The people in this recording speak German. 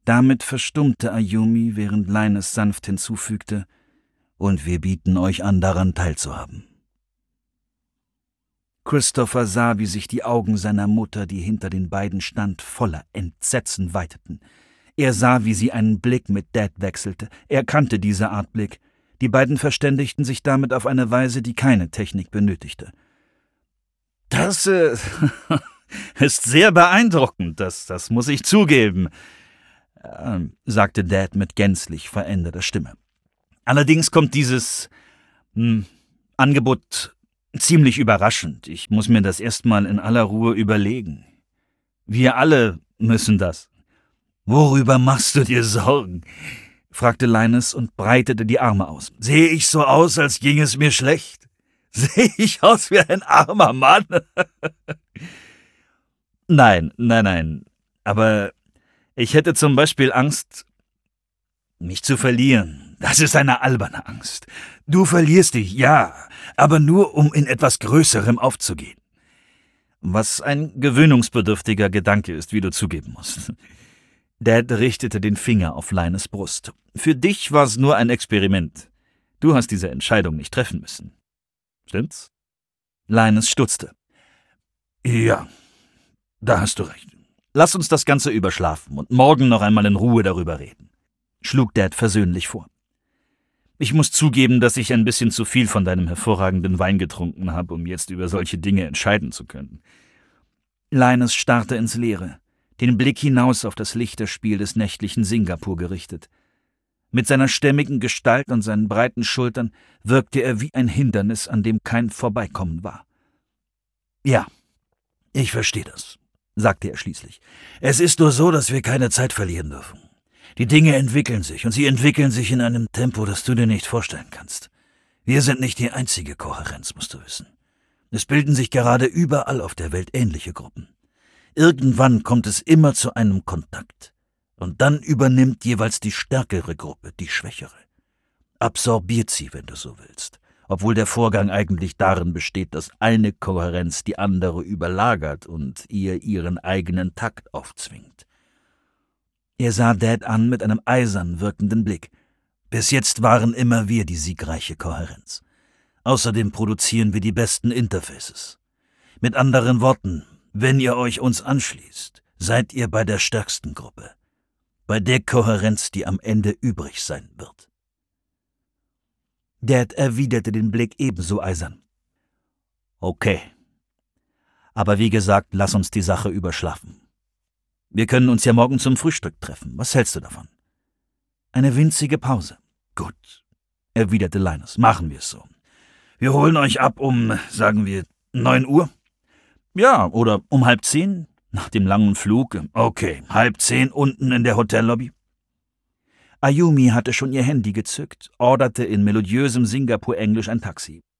Damit verstummte Ayumi, während Linus sanft hinzufügte: »Und wir bieten euch an, daran teilzuhaben.« Christopher sah, wie sich die Augen seiner Mutter, die hinter den beiden stand, voller Entsetzen weiteten. Er sah, wie sie einen Blick mit Dad wechselte. Er kannte diese Art Blick. Die beiden verständigten sich damit auf eine Weise, die keine Technik benötigte. »Das ist sehr beeindruckend, das muss ich zugeben«, sagte Dad mit gänzlich veränderter Stimme. »Allerdings kommt dieses Angebot ziemlich überraschend. Ich muss mir das erstmal in aller Ruhe überlegen. Wir alle müssen das.« »Worüber machst du dir Sorgen?«, fragte Linus und breitete die Arme aus. »Sehe ich so aus, als ginge es mir schlecht? Sehe ich aus wie ein armer Mann?« Nein, aber ich hätte zum Beispiel Angst, mich zu verlieren. Das ist eine alberne Angst. Du verlierst dich, ja, aber nur, um in etwas Größerem aufzugehen. Was ein gewöhnungsbedürftiger Gedanke ist, wie du zugeben musst.« Dad richtete den Finger auf Linus' Brust. »Für dich war es nur ein Experiment. Du hast diese Entscheidung nicht treffen müssen. Stimmt's?« Linus stutzte. »Ja, da hast du recht. Lass uns das Ganze überschlafen und morgen noch einmal in Ruhe darüber reden«, schlug Dad versöhnlich vor. »Ich muss zugeben, dass ich ein bisschen zu viel von deinem hervorragenden Wein getrunken habe, um jetzt über solche Dinge entscheiden zu können.« Linus starrte ins Leere, den Blick hinaus auf das Lichterspiel des nächtlichen Singapur gerichtet. Mit seiner stämmigen Gestalt und seinen breiten Schultern wirkte er wie ein Hindernis, an dem kein Vorbeikommen war. »Ja, ich verstehe das«, sagte er schließlich. »Es ist nur so, dass wir keine Zeit verlieren dürfen. Die Dinge entwickeln sich, und sie entwickeln sich in einem Tempo, das du dir nicht vorstellen kannst. Wir sind nicht die einzige Kohärenz, musst du wissen. Es bilden sich gerade überall auf der Welt ähnliche Gruppen. Irgendwann kommt es immer zu einem Kontakt, und dann übernimmt jeweils die stärkere Gruppe die schwächere. Absorbiert sie, wenn du so willst, obwohl der Vorgang eigentlich darin besteht, dass eine Kohärenz die andere überlagert und ihr ihren eigenen Takt aufzwingt.« Er sah Dad an mit einem eisern wirkenden Blick. »Bis jetzt waren immer wir die siegreiche Kohärenz. Außerdem produzieren wir die besten Interfaces. Mit anderen Worten, wenn ihr euch uns anschließt, seid ihr bei der stärksten Gruppe, bei der Kohärenz, die am Ende übrig sein wird.« Dad erwiderte den Blick ebenso eisern. »Okay. Aber wie gesagt, lass uns die Sache überschlafen. Wir können uns ja morgen zum Frühstück treffen. Was hältst du davon?« Eine winzige Pause. »Gut«, erwiderte Linus. »Machen wir es so. Wir holen euch ab um, sagen wir, 9 Uhr? Ja, oder um 9:30, nach dem langen Flug. Okay, 9:30 unten in der Hotellobby.« Ayumi hatte schon ihr Handy gezückt, orderte in melodiösem Singapur-Englisch ein Taxi.